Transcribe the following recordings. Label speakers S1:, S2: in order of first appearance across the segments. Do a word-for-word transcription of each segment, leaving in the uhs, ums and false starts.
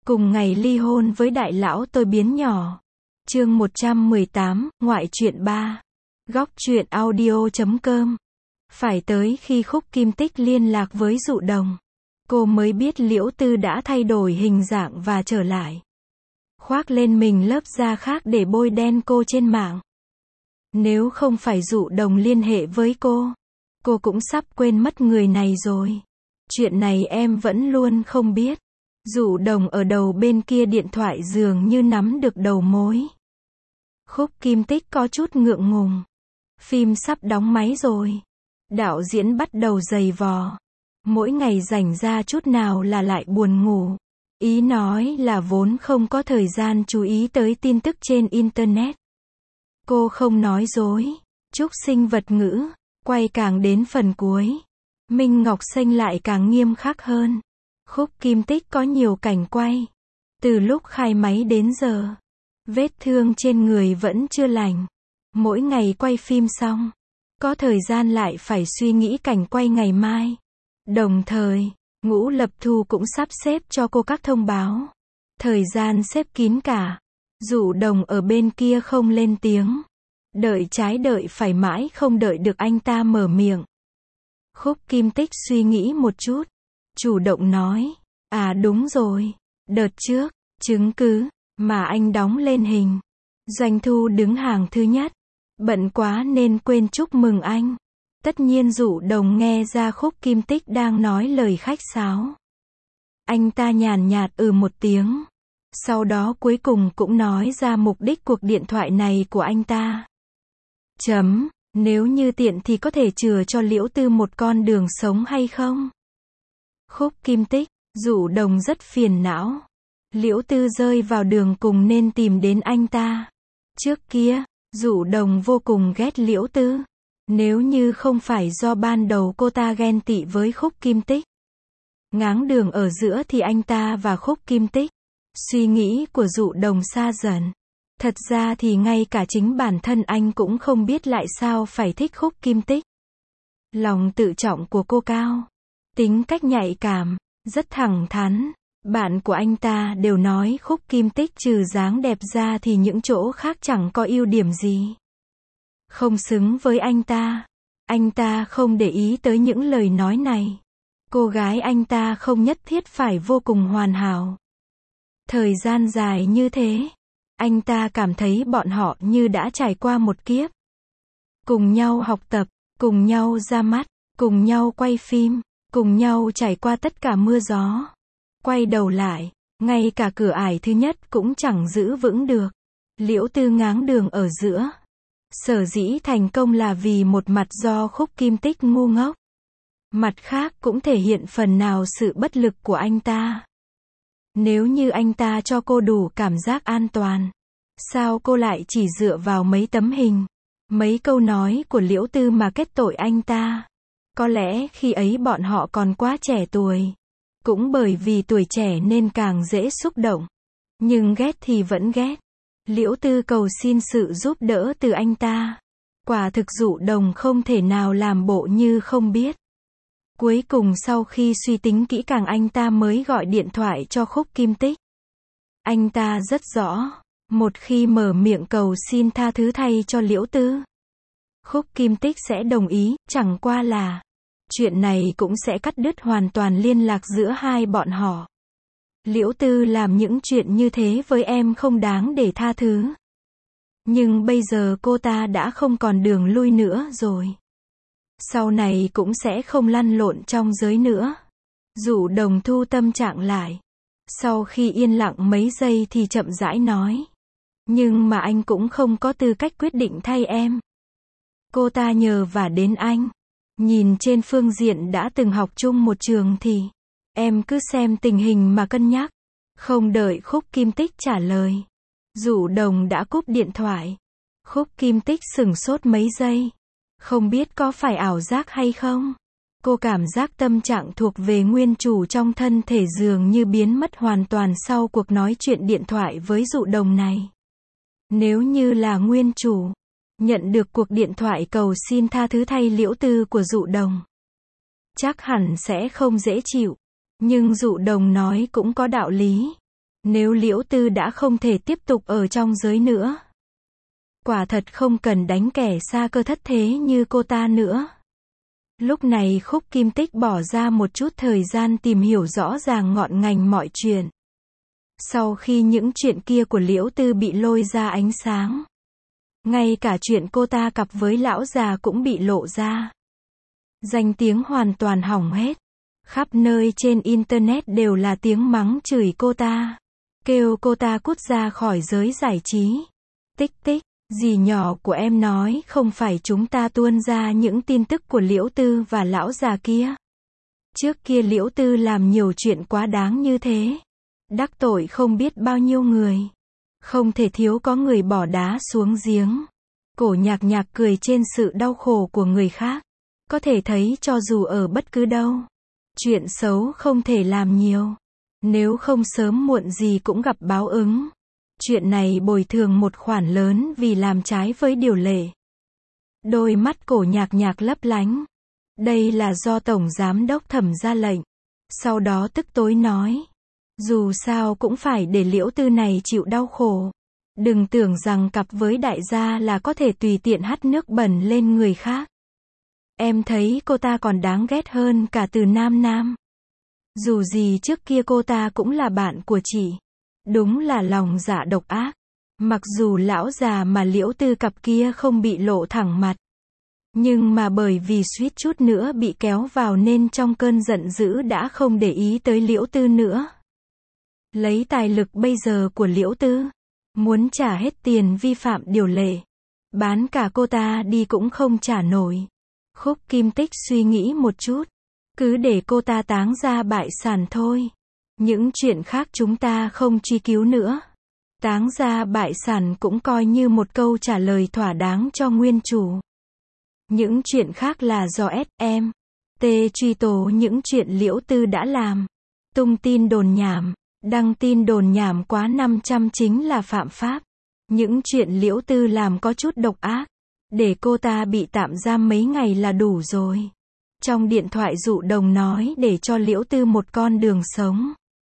S1: Cùng ngày ly hôn với đại lão tôi biến nhỏ. Chương một trăm mười tám, ngoại truyện ba. Góc truyện audio chấm com. Phải tới khi Khúc Kim Tích liên lạc với Dụ Đồng, cô mới biết Liễu Tư đã thay đổi hình dạng và trở lại. Khoác lên mình lớp da khác để bôi đen cô trên mạng. Nếu không phải Dụ Đồng liên hệ với cô, cô cũng sắp quên mất người này rồi. Chuyện này em vẫn luôn không biết. Dụ Đồng ở đầu bên kia điện thoại dường như nắm được đầu mối. Khúc Kim Tích có chút ngượng ngùng. Phim sắp đóng máy rồi. Đạo diễn bắt đầu giày vò. Mỗi ngày rảnh ra chút nào là lại buồn ngủ. Ý nói là vốn không có thời gian chú ý tới tin tức trên Internet. Cô không nói dối. Trúc sinh vật ngữ. Quay càng đến phần cuối, Minh Ngọc Xanh lại càng nghiêm khắc hơn. Khúc Kim Tích có nhiều cảnh quay. Từ lúc khai máy đến giờ, vết thương trên người vẫn chưa lành. Mỗi ngày quay phim xong, có thời gian lại phải suy nghĩ cảnh quay ngày mai. Đồng thời, Ngũ Lập Thu cũng sắp xếp cho cô các thông báo. Thời gian xếp kín cả. Dụ Đồng ở bên kia không lên tiếng. Đợi trái đợi phải mãi không đợi được anh ta mở miệng. Khúc Kim Tích suy nghĩ một chút, chủ động nói, à đúng rồi, đợt trước, chứng cứ, mà anh đóng lên hình. Doanh thu đứng hàng thứ nhất. Bận quá nên quên chúc mừng anh. Tất nhiên Dụ Đồng nghe ra Khúc Kim Tích đang nói lời khách sáo. Anh ta nhàn nhạt ừ một tiếng. Sau đó cuối cùng cũng nói ra mục đích cuộc điện thoại này của anh ta. Chấm, nếu như tiện thì có thể chừa cho Liễu Tư một con đường sống hay không? Khúc Kim Tích, Dụ Đồng rất phiền não. Liễu Tư rơi vào đường cùng nên tìm đến anh ta. Trước kia, Dụ Đồng vô cùng ghét Liễu Tư. Nếu như không phải do ban đầu cô ta ghen tị với Khúc Kim Tích, ngáng đường ở giữa thì anh ta và Khúc Kim Tích. Suy nghĩ của Dụ Đồng xa dần. Thật ra thì ngay cả chính bản thân anh cũng không biết lại sao phải thích Khúc Kim Tích. Lòng tự trọng của cô cao. Tính cách nhạy cảm, rất thẳng thắn. Bạn của anh ta đều nói Khúc Kim Tích trừ dáng đẹp ra thì những chỗ khác chẳng có ưu điểm gì. Không xứng với anh ta. Anh ta không để ý tới những lời nói này. Cô gái anh ta không nhất thiết phải vô cùng hoàn hảo. Thời gian dài như thế, anh ta cảm thấy bọn họ như đã trải qua một kiếp. Cùng nhau học tập, cùng nhau ra mắt, cùng nhau quay phim, cùng nhau trải qua tất cả mưa gió. Quay đầu lại, ngay cả cửa ải thứ nhất cũng chẳng giữ vững được. Liễu Tư ngáng đường ở giữa. Sở dĩ thành công là vì một mặt do Khúc Kim Tích ngu ngốc. Mặt khác cũng thể hiện phần nào sự bất lực của anh ta. Nếu như anh ta cho cô đủ cảm giác an toàn, sao cô lại chỉ dựa vào mấy tấm hình, mấy câu nói của Liễu Tư mà kết tội anh ta? Có lẽ khi ấy bọn họ còn quá trẻ tuổi. Cũng bởi vì tuổi trẻ nên càng dễ xúc động. Nhưng ghét thì vẫn ghét. Liễu Tư cầu xin sự giúp đỡ từ anh ta. Quả thực Dụ Đồng không thể nào làm bộ như không biết. Cuối cùng sau khi suy tính kỹ càng anh ta mới gọi điện thoại cho Khúc Kim Tích. Anh ta rất rõ, một khi mở miệng cầu xin tha thứ thay cho Liễu Tư, Khúc Kim Tích sẽ đồng ý, chẳng qua là chuyện này cũng sẽ cắt đứt hoàn toàn liên lạc giữa hai bọn họ. Liễu Tư làm những chuyện như thế với em không đáng để tha thứ. Nhưng bây giờ cô ta đã không còn đường lui nữa rồi. Sau này cũng sẽ không lăn lộn trong giới nữa. Dụ Đồng thu tâm trạng lại. Sau khi yên lặng mấy giây thì chậm rãi nói. Nhưng mà anh cũng không có tư cách quyết định thay em. Cô ta nhờ vả đến anh. Nhìn trên phương diện đã từng học chung một trường thì em cứ xem tình hình mà cân nhắc. Không đợi Khúc Kim Tích trả lời, Dụ Đồng đã cúp điện thoại. Khúc Kim Tích sửng sốt mấy giây. Không biết có phải ảo giác hay không? Cô cảm giác tâm trạng thuộc về nguyên chủ trong thân thể dường như biến mất hoàn toàn sau cuộc nói chuyện điện thoại với Dụ Đồng này. Nếu như là nguyên chủ, nhận được cuộc điện thoại cầu xin tha thứ thay Liễu Tư của Dụ Đồng, chắc hẳn sẽ không dễ chịu. Nhưng Dụ Đồng nói cũng có đạo lý. Nếu Liễu Tư đã không thể tiếp tục ở trong giới nữa, quả thật không cần đánh kẻ xa cơ thất thế như cô ta nữa. Lúc này Khúc Kim Tích bỏ ra một chút thời gian tìm hiểu rõ ràng ngọn ngành mọi chuyện. Sau khi những chuyện kia của Liễu Tư bị lôi ra ánh sáng, ngay cả chuyện cô ta cặp với lão già cũng bị lộ ra. Danh tiếng hoàn toàn hỏng hết. Khắp nơi trên Internet đều là tiếng mắng chửi cô ta, kêu cô ta cút ra khỏi giới giải trí. Tích tích, dì nhỏ của em nói không phải chúng ta tuôn ra những tin tức của Liễu Tư và lão già kia. Trước kia Liễu Tư làm nhiều chuyện quá đáng như thế, đắc tội không biết bao nhiêu người. Không thể thiếu có người bỏ đá xuống giếng. Cổ Nhạc Nhạc cười trên sự đau khổ của người khác. Có thể thấy cho dù ở bất cứ đâu, chuyện xấu không thể làm nhiều. Nếu không sớm muộn gì cũng gặp báo ứng. Chuyện này bồi thường một khoản lớn vì làm trái với điều lệ. Đôi mắt Cổ Nhạc Nhạc lấp lánh. Đây là do Tổng Giám đốc Thẩm ra lệnh. Sau đó tức tối nói. Dù sao cũng phải để Liễu Tư này chịu đau khổ. Đừng tưởng rằng cặp với đại gia là có thể tùy tiện hắt nước bẩn lên người khác. Em thấy cô ta còn đáng ghét hơn cả Từ Nam Nam. Dù gì trước kia cô ta cũng là bạn của chị. Đúng là lòng dạ độc ác. Mặc dù lão già mà Liễu Tư cặp kia không bị lộ thẳng mặt, nhưng mà bởi vì suýt chút nữa bị kéo vào nên trong cơn giận dữ đã không để ý tới Liễu Tư nữa. Lấy tài lực bây giờ của Liễu Tư, muốn trả hết tiền vi phạm điều lệ, bán cả cô ta đi cũng không trả nổi. Khúc Kim Tích suy nghĩ một chút, cứ để cô ta táng ra bại sản thôi. Những chuyện khác chúng ta không truy cứu nữa. Táng ra bại sản cũng coi như một câu trả lời thỏa đáng cho nguyên chủ. Những chuyện khác là do ét em tê truy tố những chuyện Liễu Tư đã làm. Tung tin đồn nhảm, đăng tin đồn nhảm quá năm trăm chính là phạm pháp. Những chuyện Liễu Tư làm có chút độc ác. Để cô ta bị tạm giam mấy ngày là đủ rồi. Trong điện thoại dụ đồng nói để cho Liễu Tư một con đường sống.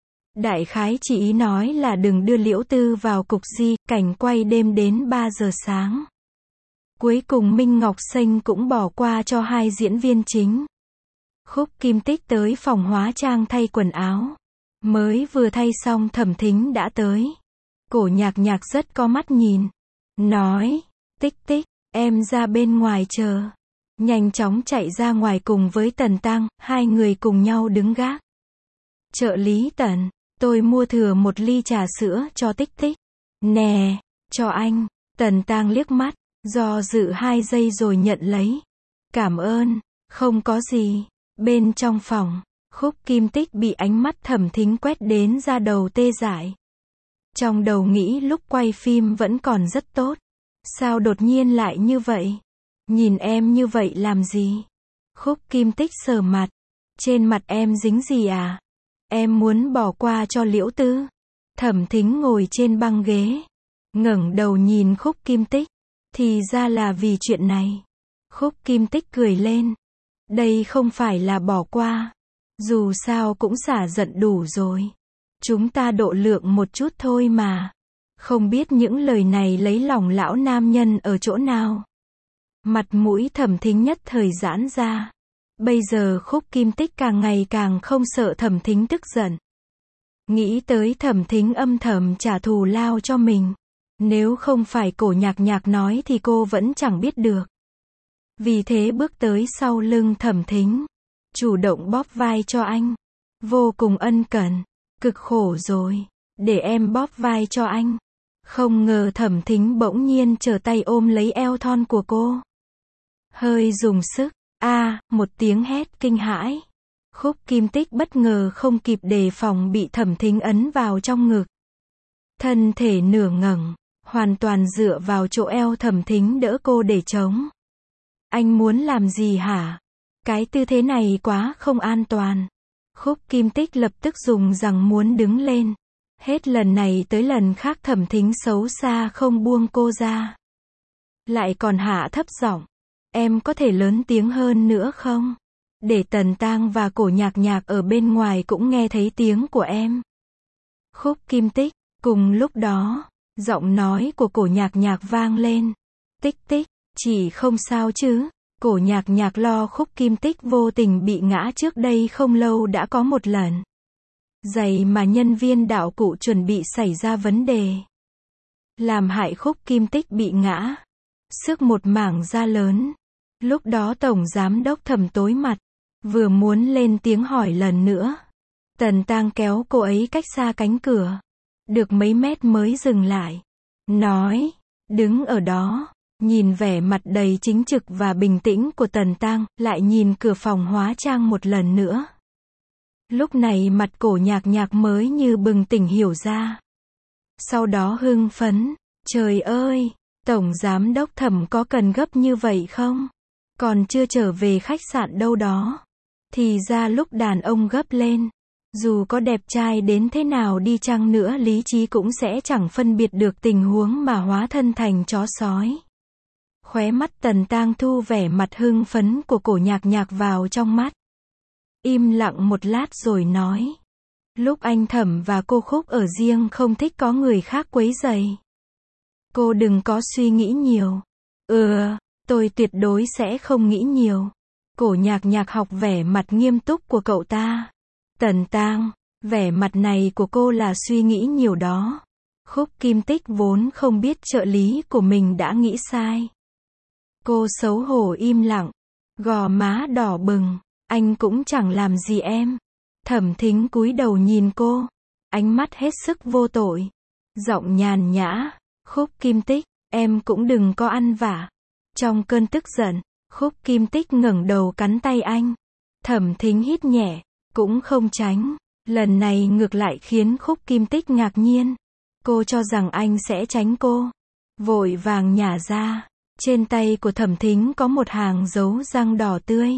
S1: Đại khái chỉ ý nói là đừng đưa Liễu Tư vào cục di, cảnh quay đêm đến ba giờ sáng. Cuối cùng Minh Ngọc Xanh cũng bỏ qua cho hai diễn viên chính. Khúc Kim Tích tới phòng hóa trang thay quần áo. Mới vừa thay xong Thẩm Thính đã tới. Cổ Nhạc Nhạc rất có mắt nhìn. Nói, Tích Tích, em ra bên ngoài chờ. Nhanh chóng chạy ra ngoài cùng với Tần Tăng, hai người cùng nhau đứng gác. Trợ lý Tần, tôi mua thừa một ly trà sữa cho Tích Tích. Nè, cho anh. Tần Tăng liếc mắt, do dự hai giây rồi nhận lấy. Cảm ơn, không có gì. Bên trong phòng, Khúc Kim Tích bị ánh mắt Thẩm Thính quét đến da đầu tê dại. Trong đầu nghĩ lúc quay phim vẫn còn rất tốt. Sao đột nhiên lại như vậy? Nhìn em như vậy làm gì? Khúc Kim Tích sờ mặt. Trên mặt em dính gì à? Em muốn bỏ qua cho Liễu Tư. Thẩm Thính ngồi trên băng ghế, ngẩng đầu nhìn Khúc Kim Tích. Thì ra là vì chuyện này. Khúc Kim Tích cười lên. Đây không phải là bỏ qua. Dù sao cũng xả giận đủ rồi. Chúng ta độ lượng một chút thôi mà. Không biết những lời này lấy lòng lão nam nhân ở chỗ nào. Mặt mũi Thẩm Thính nhất thời giãn ra. Bây giờ Khúc Kim Tích càng ngày càng không sợ Thẩm Thính tức giận. Nghĩ tới Thẩm Thính âm thầm trả thù lao cho mình. Nếu không phải Cổ Nhạc Nhạc nói thì cô vẫn chẳng biết được. Vì thế bước tới sau lưng Thẩm Thính, chủ động bóp vai cho anh. Vô cùng ân cần. Cực khổ rồi, để em bóp vai cho anh. Không ngờ Thẩm Thính bỗng nhiên trở tay ôm lấy eo thon của cô. Hơi dùng sức. A, à, một tiếng hét kinh hãi. Khúc Kim Tích bất ngờ không kịp đề phòng bị Thẩm Thính ấn vào trong ngực. Thân thể nửa ngẩng, hoàn toàn dựa vào chỗ eo Thẩm Thính đỡ cô để chống. Anh muốn làm gì hả? Cái tư thế này quá không an toàn. Khúc Kim Tích lập tức dùng rằng muốn đứng lên. Hết lần này tới lần khác Thẩm Thính xấu xa không buông cô ra. Lại còn hạ thấp giọng. Em có thể lớn tiếng hơn nữa không? Để Tần Tang và Cổ Nhạc Nhạc ở bên ngoài cũng nghe thấy tiếng của em. Khúc Kim Tích. Cùng lúc đó, giọng nói của Cổ Nhạc Nhạc vang lên. Tích tích, chị không sao chứ? Cổ Nhạc Nhạc lo Khúc Kim Tích vô tình bị ngã trước đây không lâu đã có một lần. Giày mà nhân viên đạo cụ chuẩn bị xảy ra vấn đề, làm hại Khúc Kim Tích bị ngã, xước một mảng da lớn. Lúc đó Tổng Giám Đốc Thẩm tối mặt, vừa muốn lên tiếng hỏi lần nữa. Tần Tang kéo cô ấy cách xa cánh cửa, được mấy mét mới dừng lại. Nói, đứng ở đó, nhìn vẻ mặt đầy chính trực và bình tĩnh của Tần Tang, lại nhìn cửa phòng hóa trang một lần nữa. Lúc này mặt Cổ Nhạc Nhạc mới như bừng tỉnh hiểu ra. Sau đó hưng phấn, trời ơi, Tổng Giám Đốc Thẩm có cần gấp như vậy không? Còn chưa trở về khách sạn đâu đó. Thì ra lúc đàn ông gấp lên, dù có đẹp trai đến thế nào đi chăng nữa lý trí cũng sẽ chẳng phân biệt được tình huống mà hóa thân thành chó sói. Khóe mắt Tần Tang thu vẻ mặt hưng phấn của Cổ Nhạc Nhạc vào trong mắt. Im lặng một lát rồi nói. Lúc anh Thẩm và cô Khúc ở riêng không thích có người khác quấy rầy. Cô đừng có suy nghĩ nhiều. Ừ, tôi tuyệt đối sẽ không nghĩ nhiều. Cổ Nhạc Nhạc học vẻ mặt nghiêm túc của cậu ta. Tần Tang, vẻ mặt này của cô là suy nghĩ nhiều đó. Khúc Kim Tích vốn không biết trợ lý của mình đã nghĩ sai. Cô xấu hổ im lặng, gò má đỏ bừng. Anh cũng chẳng làm gì em. Thẩm Thính cúi đầu nhìn cô, ánh mắt hết sức vô tội, giọng nhàn nhã. Khúc Kim Tích, em cũng đừng có ăn vạ. Trong cơn tức giận, Khúc Kim Tích ngẩng đầu cắn tay anh. Thẩm Thính hít nhẹ, cũng không tránh. Lần này ngược lại khiến Khúc Kim Tích ngạc nhiên. Cô cho rằng anh sẽ tránh cô. Vội vàng nhả ra. Trên tay của Thẩm Thính có một hàng dấu răng đỏ tươi.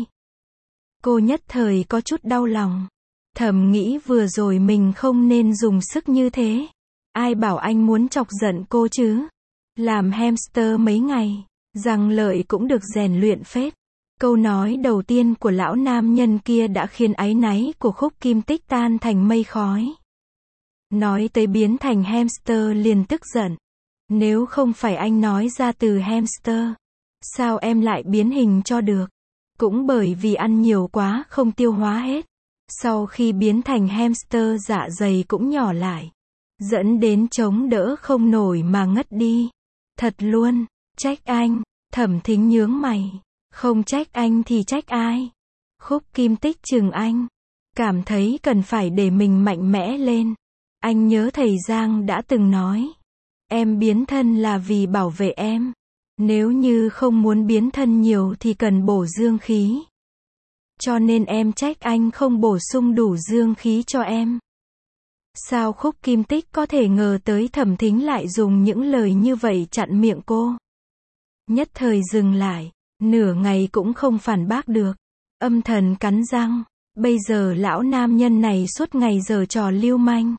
S1: Cô nhất thời có chút đau lòng. Thầm nghĩ vừa rồi mình không nên dùng sức như thế. Ai bảo anh muốn chọc giận cô chứ? Làm hamster mấy ngày, răng lợi cũng được rèn luyện phết. Câu nói đầu tiên của lão nam nhân kia đã khiến áy náy của Khúc Kim Tích tan thành mây khói. Nói tới biến thành hamster liền tức giận. Nếu không phải anh nói ra từ hamster, sao em lại biến hình cho được? Cũng bởi vì ăn nhiều quá không tiêu hóa hết. Sau khi biến thành hamster dạ dày cũng nhỏ lại, dẫn đến chống đỡ không nổi mà ngất đi. Thật luôn, trách anh. Thẩm Thính nhướng mày. Không trách anh thì trách ai? Khúc Kim Tích chừng anh, cảm thấy cần phải để mình mạnh mẽ lên. Anh nhớ thầy Giang đã từng nói, em biến thân là vì bảo vệ em. Nếu như không muốn biến thân nhiều thì cần bổ dương khí. Cho nên em trách anh không bổ sung đủ dương khí cho em. Sao Khúc Kim Tích có thể ngờ tới Thẩm Thính lại dùng những lời như vậy chặn miệng cô? Nhất thời dừng lại, nửa ngày cũng không phản bác được. Âm thầm cắn răng, bây giờ lão nam nhân này suốt ngày giở trò lưu manh.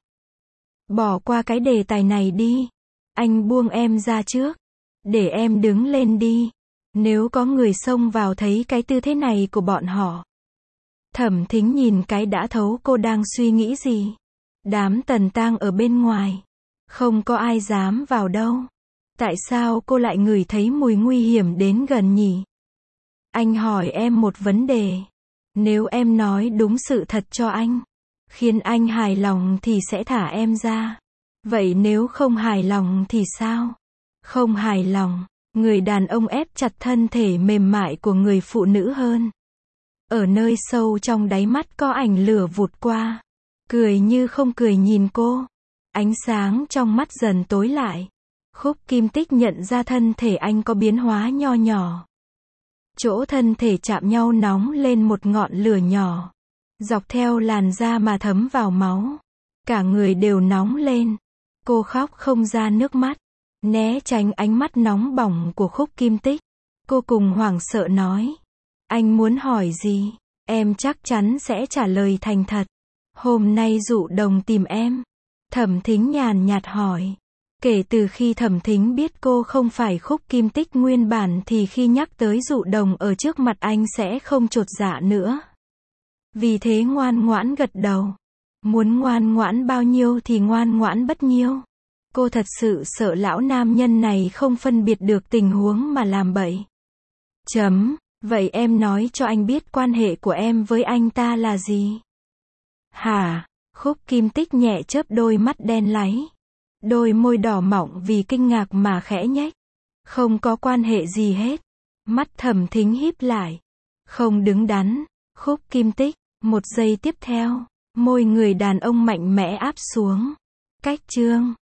S1: Bỏ qua cái đề tài này đi. Anh buông em ra trước. Để em đứng lên đi. Nếu có người xông vào thấy cái tư thế này của bọn họ. Thẩm Thính nhìn cái đã thấu cô đang suy nghĩ gì. Đám Tần Tang ở bên ngoài, không có ai dám vào đâu. Tại sao cô lại ngửi thấy mùi nguy hiểm đến gần nhỉ? Anh hỏi em một vấn đề. Nếu em nói đúng sự thật cho anh, khiến anh hài lòng thì sẽ thả em ra. Vậy nếu không hài lòng thì sao? Không hài lòng, người đàn ông ép chặt thân thể mềm mại của người phụ nữ hơn. Ở nơi sâu trong đáy mắt có ảnh lửa vụt qua. Cười như không cười nhìn cô. Ánh sáng trong mắt dần tối lại. Khúc Kim Tích nhận ra thân thể anh có biến hóa nho nhỏ. Chỗ thân thể chạm nhau nóng lên một ngọn lửa nhỏ. Dọc theo làn da mà thấm vào máu. Cả người đều nóng lên. Cô khóc không ra nước mắt. Né tránh ánh mắt nóng bỏng của Khúc Kim Tích. Cô cùng hoảng sợ nói. Anh muốn hỏi gì? Em chắc chắn sẽ trả lời thành thật. Hôm nay Dụ Đồng tìm em. Thẩm Thính nhàn nhạt hỏi. Kể từ khi Thẩm Thính biết cô không phải Khúc Kim Tích nguyên bản thì khi nhắc tới Dụ Đồng ở trước mặt anh sẽ không chột dạ nữa. Vì thế ngoan ngoãn gật đầu. Muốn ngoan ngoãn bao nhiêu thì ngoan ngoãn bấy nhiêu. Cô thật sự sợ lão nam nhân này không phân biệt được tình huống mà làm bậy. Chấm. Vậy em nói cho anh biết quan hệ của em với anh ta là gì? Hả? Khúc Kim Tích nhẹ chớp đôi mắt đen láy. Đôi môi đỏ mọng vì kinh ngạc mà khẽ nhếch. Không có quan hệ gì hết. Mắt Thẩm Thính híp lại. Không đứng đắn. Khúc Kim Tích. Một giây tiếp theo, môi người đàn ông mạnh mẽ áp xuống. Cách chương